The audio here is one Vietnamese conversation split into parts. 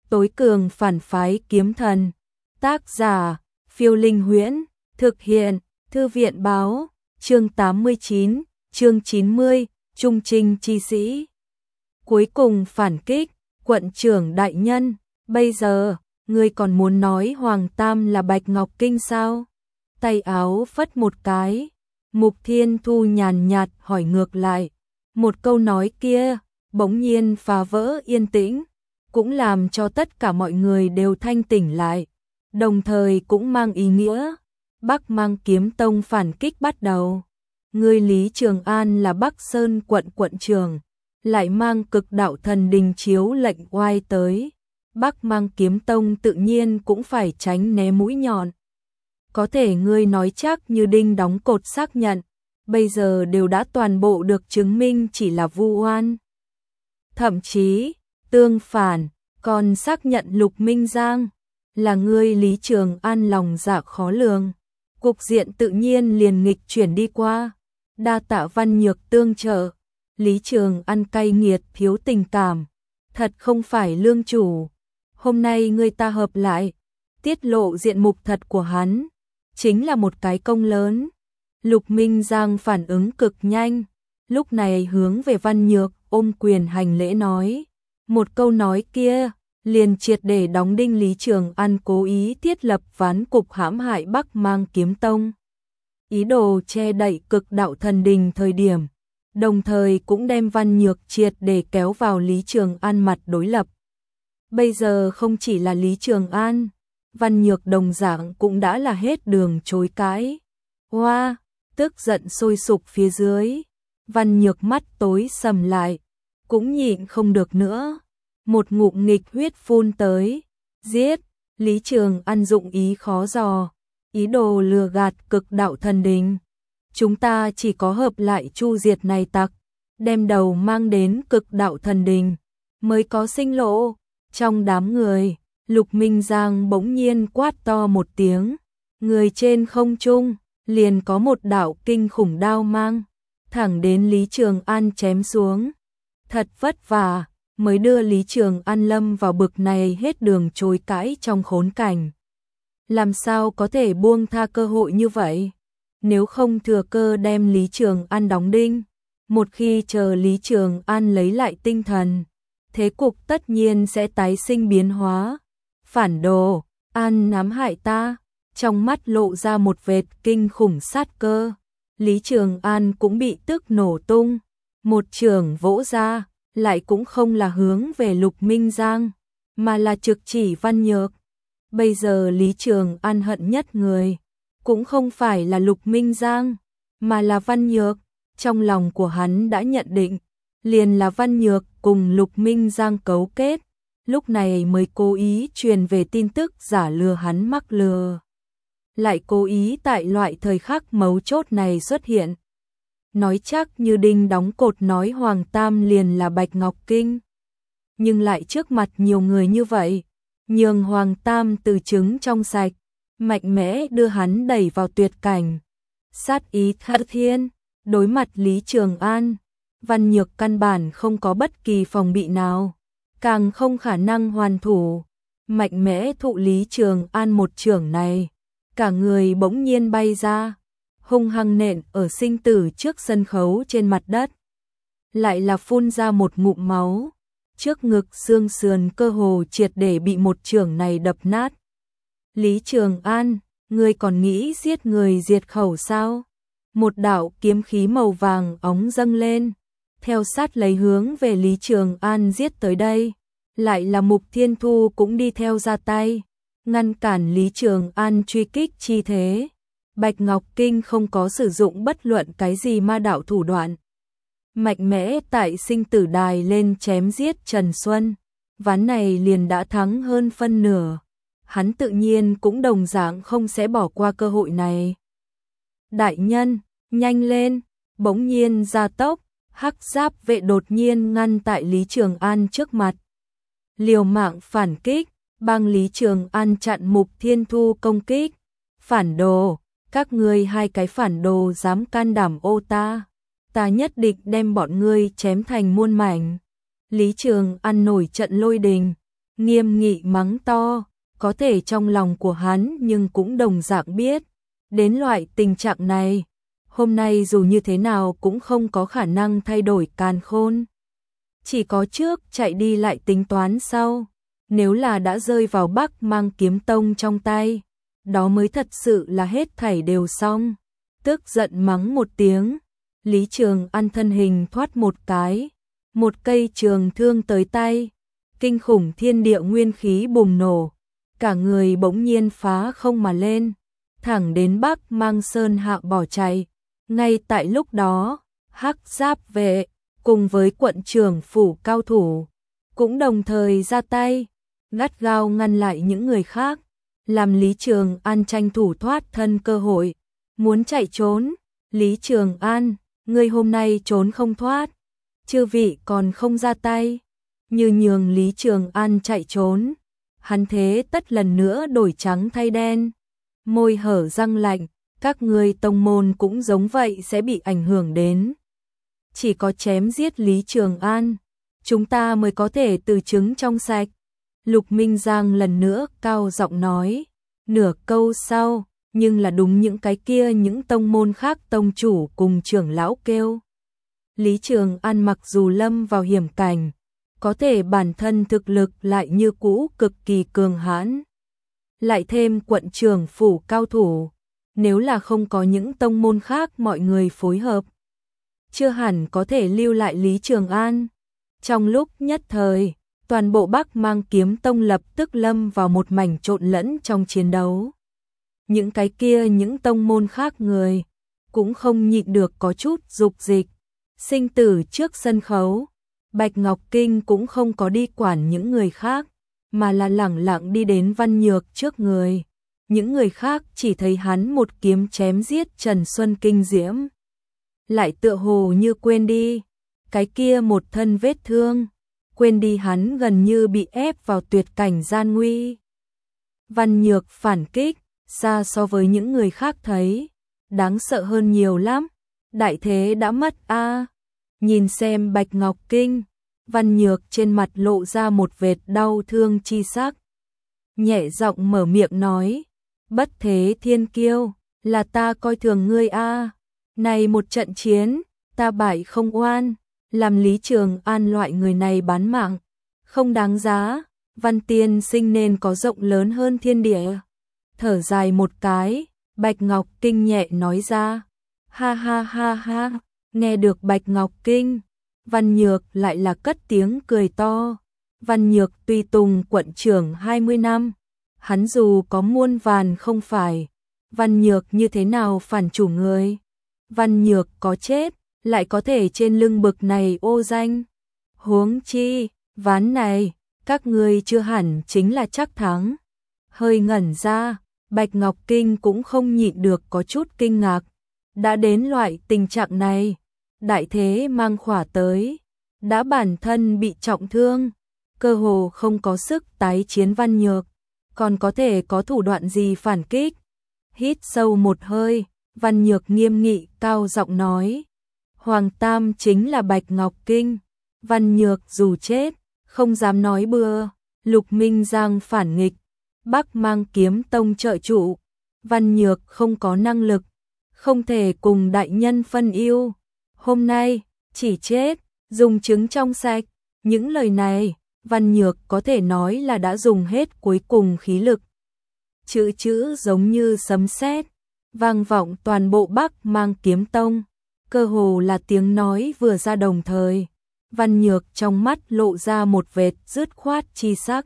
Tối cường phản phái kiếm thần. Tác giả, Phiêu Linh Huyễn. Thực hiện, Thư viện báo. Chương 89, chương 90, Trung Trinh chi sĩ. Cuối cùng phản kích, quận trưởng đại nhân, bây giờ, ngươi còn muốn nói Hoàng Tam là Bạch Ngọc Kinh sao? Tay áo phất một cái, Mục Thiên Thu nhàn nhạt hỏi ngược lại. Một câu nói kia, bỗng nhiên phá vỡ yên tĩnh, cũng làm cho tất cả mọi người đều thanh tỉnh lại, đồng thời cũng mang ý nghĩa. Bắc Mang Kiếm Tông phản kích bắt đầu. Ngươi Lý Trường An là Bắc Sơn quận quận trưởng, lại mang Cực Đạo Thần Đình chiếu lệnh oai tới. Bắc Mang Kiếm Tông tự nhiên cũng phải tránh né mũi nhọn. Có thể ngươi nói chắc như đinh đóng cột xác nhận, bây giờ đều đã toàn bộ được chứng minh chỉ là vu oan. Thậm chí, tương phản, còn xác nhận Lục Minh Giang là ngươi Lý Trường An lòng dạ khó lường. Cục diện tự nhiên liền nghịch chuyển đi qua. Đa tạ Văn Nhược tương trợ. Lý Trường An cay nghiệt thiếu tình cảm, thật không phải lương chủ. Hôm nay người ta hợp lại, tiết lộ diện mục thật của hắn, chính là một cái công lớn. Lục Minh Giang phản ứng cực nhanh, lúc này hướng về Văn Nhược ôm quyền hành lễ nói. Một câu nói kia, liền triệt để đóng đinh Lý Trường An cố ý thiết lập ván cục hãm hại Bắc Mang Kiếm Tông. Ý đồ che đậy Cực Đạo Thần Đình thời điểm, đồng thời cũng đem Văn Nhược triệt để kéo vào Lý Trường An mặt đối lập. Bây giờ không chỉ là Lý Trường An, Văn Nhược đồng dạng cũng đã là hết đường chối cãi. Hoa, tức giận sôi sục phía dưới, Văn Nhược mắt tối sầm lại, cũng nhịn không được nữa. Một ngụm nghịch huyết phun tới, giết. Lý Trường An dụng ý khó dò, ý đồ lừa gạt Cực Đạo Thần Đình. Chúng ta chỉ có hợp lại chu diệt này tặc, đem đầu mang đến Cực Đạo Thần Đình, mới có sinh lộ. Trong đám người, Lục Minh Giang bỗng nhiên quát to một tiếng, người trên không trung, liền có một đạo kinh khủng đao mang, thẳng đến Lý Trường An chém xuống. Thật vất vả, mới đưa Lý Trường An lâm vào bực này hết đường chối cãi trong khốn cảnh. Làm sao có thể buông tha cơ hội như vậy? Nếu không thừa cơ đem Lý Trường An đóng đinh, một khi chờ Lý Trường An lấy lại tinh thần, thế cục tất nhiên sẽ tái sinh biến hóa. Phản đồ, An ám hại ta, trong mắt lộ ra một vệt kinh khủng sát cơ. Lý Trường An cũng bị tức nổ tung, một chưởng vỗ ra, lại cũng không là hướng về Lục Minh Giang, mà là trực chỉ Văn Nhược. Bây giờ Lý Trường An hận nhất người, cũng không phải là Lục Minh Giang, mà là Văn Nhược. Trong lòng của hắn đã nhận định, liền là Văn Nhược cùng Lục Minh Giang cấu kết, lúc này mới cố ý truyền về tin tức giả lừa hắn mắc lừa. Lại cố ý tại loại thời khắc mấu chốt này xuất hiện. Nói chắc như đinh đóng cột nói Hoàng Tam liền là Bạch Ngọc Kinh. Nhưng lại trước mặt nhiều người như vậy, nhường Hoàng Tam từ trứng trong sạch, mạnh mẽ đưa hắn đẩy vào tuyệt cảnh. Sát ý thất thiên, đối mặt Lý Trường An, Văn Nhược căn bản không có bất kỳ phòng bị nào, càng không khả năng hoàn thủ. Mạnh mẽ thụ Lý Trường An một chưởng này, cả người bỗng nhiên bay ra, hung hăng nện ở sinh tử trước sân khấu trên mặt đất. Lại là phun ra một ngụm máu, trước ngực xương sườn cơ hồ triệt để bị một chưởng này đập nát. Lý Trường An, ngươi còn nghĩ giết người diệt khẩu sao? Một đạo kiếm khí màu vàng óng dâng lên, theo sát lấy hướng về Lý Trường An giết tới đây. Lại là Mục Thiên Thu cũng đi theo ra tay, ngăn cản Lý Trường An truy kích chi thế. Bạch Ngọc Kinh không có sử dụng bất luận cái gì ma đạo thủ đoạn. Mạnh mẽ tại sinh tử đài lên chém giết Trần Xuân, ván này liền đã thắng hơn phân nửa. Hắn tự nhiên cũng đồng dạng không sẽ bỏ qua cơ hội này. Đại nhân, nhanh lên, bỗng nhiên gia tốc, hắc giáp vệ đột nhiên ngăn tại Lý Trường An trước mặt. Liều mạng phản kích, bang Lý Trường An chặn Mục Thiên Thu công kích. Phản đồ, các ngươi hai cái phản đồ dám can đảm ô ta, ta nhất định đem bọn ngươi chém thành muôn mảnh. Lý Trường An nổi trận lôi đình, nghiêm nghị mắng to, có thể trong lòng của hắn nhưng cũng đồng dạng biết, đến loại tình trạng này, hôm nay dù như thế nào cũng không có khả năng thay đổi càn khôn. Chỉ có trước chạy đi lại tính toán sau, nếu là đã rơi vào Bắc Mang Kiếm Tông trong tay, đó mới thật sự là hết thảy đều xong. Tức giận mắng một tiếng, Lý Trường An thân hình thoát một cái, một cây trường thương tới tay, kinh khủng thiên địa nguyên khí bùng nổ, cả người bỗng nhiên phá không mà lên, thẳng đến Bắc Mang Sơn hạ bỏ chạy. Ngay tại lúc đó, Hắc Giáp vệ cùng với quận trưởng phủ cao thủ cũng đồng thời ra tay, gắt gao ngăn lại những người khác, làm Lý Trường An tranh thủ thoát thân cơ hội, muốn chạy trốn. Lý Trường An, ngươi hôm nay trốn không thoát, chư vị còn không ra tay. Như nhường Lý Trường An chạy trốn, hắn thế tất lần nữa đổi trắng thay đen, môi hở răng lạnh, các ngươi tông môn cũng giống vậy sẽ bị ảnh hưởng đến. Chỉ có chém giết Lý Trường An, chúng ta mới có thể từ trứng trong sạch. Lục Minh Giang lần nữa cao giọng nói, nửa câu sau, nhưng là đúng những cái kia những tông môn khác tông chủ cùng trưởng lão kêu. Lý Trường An mặc dù lâm vào hiểm cảnh, có thể bản thân thực lực lại như cũ cực kỳ cường hãn. Lại thêm quận trưởng phủ cao thủ, nếu là không có những tông môn khác mọi người phối hợp, chưa hẳn có thể lưu lại Lý Trường An. Trong lúc nhất thời, toàn bộ Bắc Mang Kiếm Tông lập tức lâm vào một mảnh trộn lẫn trong chiến đấu. Những cái kia những tông môn khác người cũng không nhịn được có chút dục dịch. Sinh tử trước sân khấu, Bạch Ngọc Kinh cũng không có đi quản những người khác, mà là lẳng lặng đi đến Văn Nhược trước người. Những người khác chỉ thấy hắn một kiếm chém giết Trần Xuân kinh diễm, lại tựa hồ như quên đi cái kia một thân vết thương, quên đi hắn gần như bị ép vào tuyệt cảnh gian nguy. Văn Nhược phản kích, xa so với những người khác thấy, đáng sợ hơn nhiều lắm. Đại thế đã mất a. Nhìn xem Bạch Ngọc Kinh, Văn Nhược trên mặt lộ ra một vệt đau thương chi sắc. Nhẹ giọng mở miệng nói, Bất Thế Thiên Kiêu, là ta coi thường ngươi a. Này một trận chiến, ta bại không oan, làm Lý Trường An loại người này bán mạng, không đáng giá. Văn tiên sinh nên có rộng lớn hơn thiên địa. Thở dài một cái, Bạch Ngọc Kinh nhẹ nói ra, ha ha ha ha. Nghe được Bạch Ngọc Kinh, Văn Nhược lại là cất tiếng cười to. Văn Nhược tùy tùng quận trưởng 20 năm, hắn dù có muôn vàn không phải, Văn Nhược như thế nào phản chủ người. Văn Nhược có chết, lại có thể trên lưng bực này ô danh. Huống chi, ván này, các ngươi chưa hẳn chính là chắc thắng. Hơi ngẩn ra, Bạch Ngọc Kinh cũng không nhịn được có chút kinh ngạc. Đã đến loại tình trạng này, đại thế mang khỏa tới, đã bản thân bị trọng thương, cơ hồ không có sức tái chiến. Văn Nhược còn có thể có thủ đoạn gì phản kích. Hít sâu một hơi, Văn Nhược nghiêm nghị cao giọng nói, Hoàng Tam chính là Bạch Ngọc Kinh. Văn Nhược dù chết, không dám nói bừa. Lục Minh Giang phản nghịch, Bắc Mang Kiếm Tông trợ trụ, Văn Nhược không có năng lực, không thể cùng đại nhân phân ưu. Hôm nay, chỉ chết, dùng trứng trong sạch. Những lời này, Văn Nhược có thể nói là đã dùng hết cuối cùng khí lực. Chữ chữ giống như sấm sét, vang vọng toàn bộ Bắc Mang Kiếm Tông. Cơ hồ là tiếng nói vừa ra đồng thời, Văn Nhược trong mắt lộ ra một vệt dứt khoát chi sắc.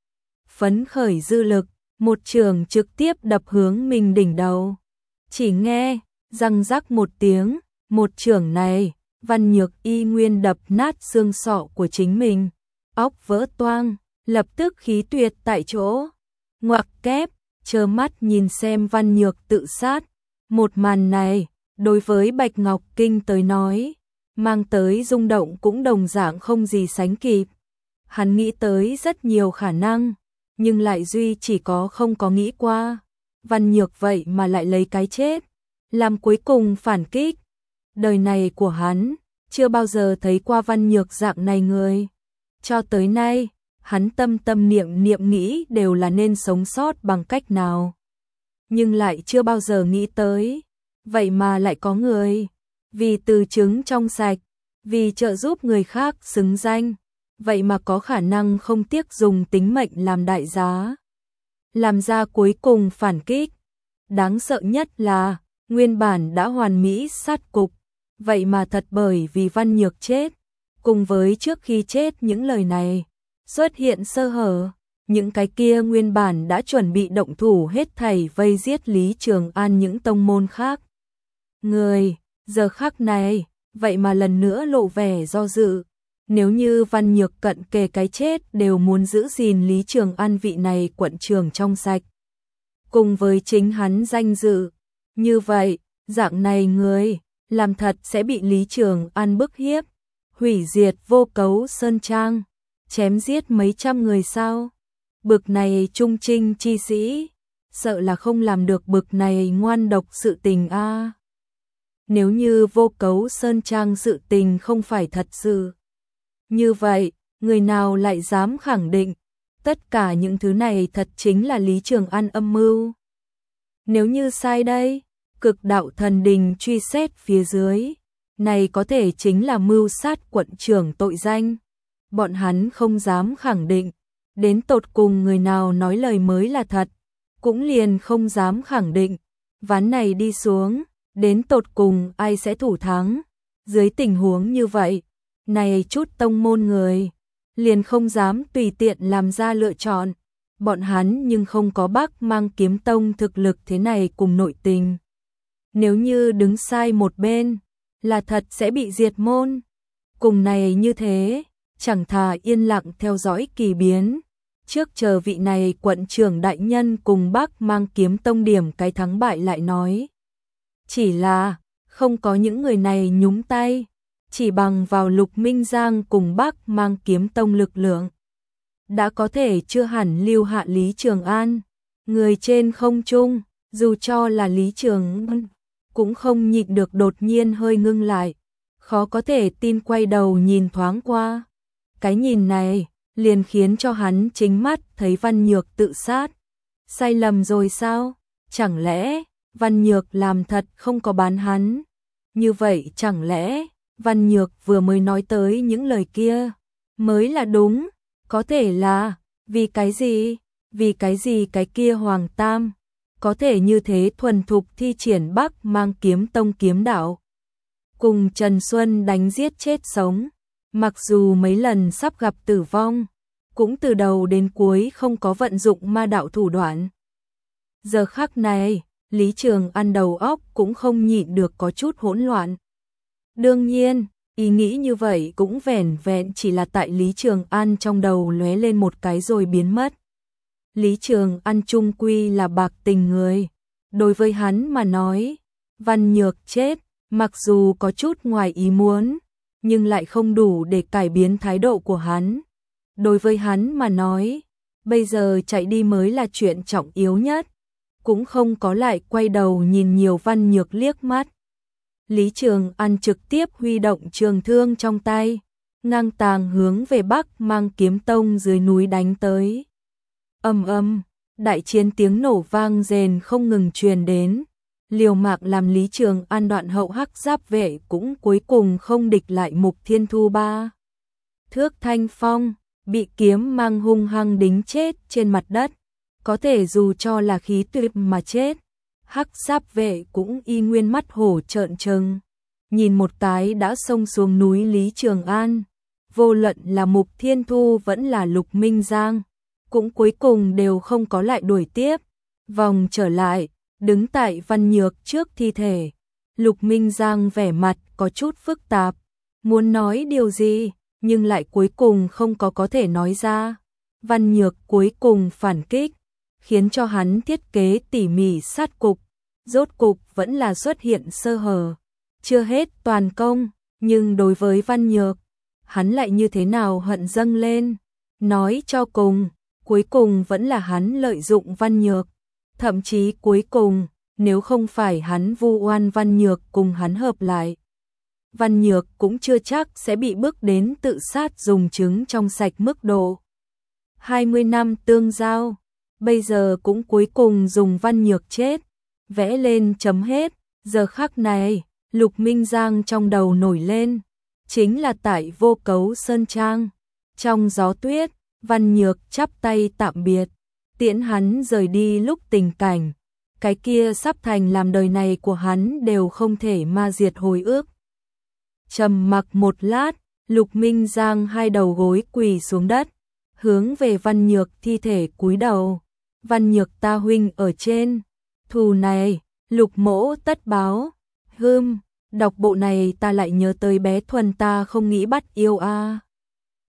Phấn khởi dư lực, một trường trực tiếp đập hướng mình đỉnh đầu. Chỉ nghe, răng rắc một tiếng, một trường này, Văn Nhược y nguyên đập nát xương sọ của chính mình. Óc vỡ toang, lập tức khí tuyệt tại chỗ. Ngoặc kép, trơ mắt nhìn xem Văn Nhược tự sát. Một màn này, đối với Bạch Ngọc Kinh tới nói, mang tới rung động cũng đồng dạng không gì sánh kịp. Hắn nghĩ tới rất nhiều khả năng, nhưng lại duy chỉ có không có nghĩ qua. Văn Nhược vậy mà lại lấy cái chết làm cuối cùng phản kích. Đời này của hắn chưa bao giờ thấy qua Văn Nhược dạng này người. Cho tới nay, hắn tâm tâm niệm niệm nghĩ đều là nên sống sót bằng cách nào. Nhưng lại chưa bao giờ nghĩ tới, vậy mà lại có người, vì từ chứng trong sạch, vì trợ giúp người khác xứng danh, vậy mà có khả năng không tiếc dùng tính mệnh làm đại giá. Làm ra cuối cùng phản kích. Đáng sợ nhất là, nguyên bản đã hoàn mỹ sát cục, vậy mà thật bởi vì Văn Nhược chết, cùng với trước khi chết những lời này, xuất hiện sơ hở, những cái kia nguyên bản đã chuẩn bị động thủ hết thảy vây giết Lý Trường An những tông môn khác. Người, giờ khắc này, vậy mà lần nữa lộ vẻ do dự. Nếu như Văn Nhược cận kề cái chết đều muốn giữ gìn Lý Trường An vị này quận trưởng trong sạch, cùng với chính hắn danh dự, như vậy, dạng này người, làm thật sẽ bị Lý Trường An bức hiếp, hủy diệt Vô Cấu Sơn Trang, chém giết mấy trăm người sao? Bực này trung trinh chi sĩ, sợ là không làm được bực này ngoan độc sự tình a. Nếu như Vô Cấu Sơn Trang sự tình không phải thật sự, như vậy, người nào lại dám khẳng định, tất cả những thứ này thật chính là Lý Trường An âm mưu? Nếu như sai đây, Cực Đạo Thần Đình truy xét phía dưới, này có thể chính là mưu sát quận trưởng tội danh. Bọn hắn không dám khẳng định, đến tột cùng người nào nói lời mới là thật, cũng liền không dám khẳng định, ván này đi xuống, đến tột cùng ai sẽ thủ thắng. Dưới tình huống như vậy, này chút tông môn người, liền không dám tùy tiện làm ra lựa chọn. Bọn hắn nhưng không có Bắc Mang Kiếm Tông thực lực thế này cùng nội tình. Nếu như đứng sai một bên, là thật sẽ bị diệt môn. Cùng này như thế, chẳng thà yên lặng theo dõi kỳ biến. Trước chờ vị này quận trưởng đại nhân cùng Bắc Mang Kiếm Tông điểm cái thắng bại lại nói. Chỉ là, không có những người này nhúng tay, chỉ bằng vào Lục Minh Giang cùng Bắc Mang Kiếm Tông lực lượng, đã có thể chưa hẳn lưu hạ Lý Trường An. Người trên không trung, dù cho là Lý Trường An, cũng không nhịn được đột nhiên hơi ngưng lại, khó có thể tin quay đầu nhìn thoáng qua. Cái nhìn này, liền khiến cho hắn chính mắt thấy Văn Nhược tự sát. Sai lầm rồi sao? Chẳng lẽ Văn Nhược làm thật không có bán hắn? Như vậy chẳng lẽ Văn Nhược vừa mới nói tới những lời kia mới là đúng? Có thể là, vì cái gì? Vì cái gì cái kia Hoàng Tam có thể như thế thuần thục thi triển Bắc Mang Kiếm Tông kiếm đạo, cùng Trần Xuân đánh giết chết sống, mặc dù mấy lần sắp gặp tử vong, cũng từ đầu đến cuối không có vận dụng ma đạo thủ đoạn. Giờ khắc này, Lý Trường An đầu óc cũng không nhịn được có chút hỗn loạn. Đương nhiên, ý nghĩ như vậy cũng vẻn vẹn chỉ là tại Lý Trường An trong đầu lóe lên một cái rồi biến mất. Lý Trường An chung quy là bạc tình người. Đối với hắn mà nói, Văn Nhược chết, mặc dù có chút ngoài ý muốn, nhưng lại không đủ để cải biến thái độ của hắn. Đối với hắn mà nói, bây giờ chạy đi mới là chuyện trọng yếu nhất, cũng không có lại quay đầu nhìn nhiều Văn Nhược liếc mắt. Lý Trường An trực tiếp huy động trường thương trong tay, ngang tàng hướng về Bắc Mang Kiếm Tông dưới núi đánh tới. Ầm ầm, đại chiến tiếng nổ vang rền không ngừng truyền đến, liều mạng làm Lý Trường An đoạn hậu hắc giáp vệ cũng cuối cùng không địch lại Mục Thiên Thu ba. Thước Thanh Phong bị kiếm mang hung hăng đính chết trên mặt đất, có thể dù cho là khí tuyệt mà chết, hắc giáp vệ cũng y nguyên mắt hổ trợn trừng, nhìn một cái đã xông xuống núi Lý Trường An, vô luận là Mục Thiên Thu vẫn là Lục Minh Giang, cũng cuối cùng đều không có lại đuổi tiếp, vòng trở lại, đứng tại Văn Nhược trước thi thể. Lục Minh Giang vẻ mặt có chút phức tạp, muốn nói điều gì, nhưng lại cuối cùng không có thể nói ra. Văn Nhược cuối cùng phản kích, khiến cho hắn thiết kế tỉ mỉ sát cục, rốt cục vẫn là xuất hiện sơ hở. Chưa hết toàn công, nhưng đối với Văn Nhược, hắn lại như thế nào hận dâng lên. Nói cho cùng, cuối cùng vẫn là hắn lợi dụng Văn Nhược. Thậm chí cuối cùng, nếu không phải hắn vu oan Văn Nhược cùng hắn hợp lại, Văn Nhược cũng chưa chắc sẽ bị bức đến tự sát dùng trứng trong sạch mức độ. 20 năm tương giao, bây giờ cũng cuối cùng dùng Văn Nhược chết, vẽ lên chấm hết. Giờ khắc này, Lục Minh Giang trong đầu nổi lên, chính là tại Vô Cấu Sơn Trang. Trong gió tuyết, Văn Nhược chắp tay tạm biệt, tiễn hắn rời đi lúc tình cảnh. Cái kia sắp thành làm đời này của hắn đều không thể ma diệt hồi ức. Trầm mặc một lát, Lục Minh Giang hai đầu gối quỳ xuống đất, hướng về Văn Nhược thi thể cúi đầu. Văn Nhược ta huynh ở trên, thù này, Lục mỗ tất báo. Đọc bộ này ta lại nhớ tới bé Thuần ta không nghĩ bắt yêu a.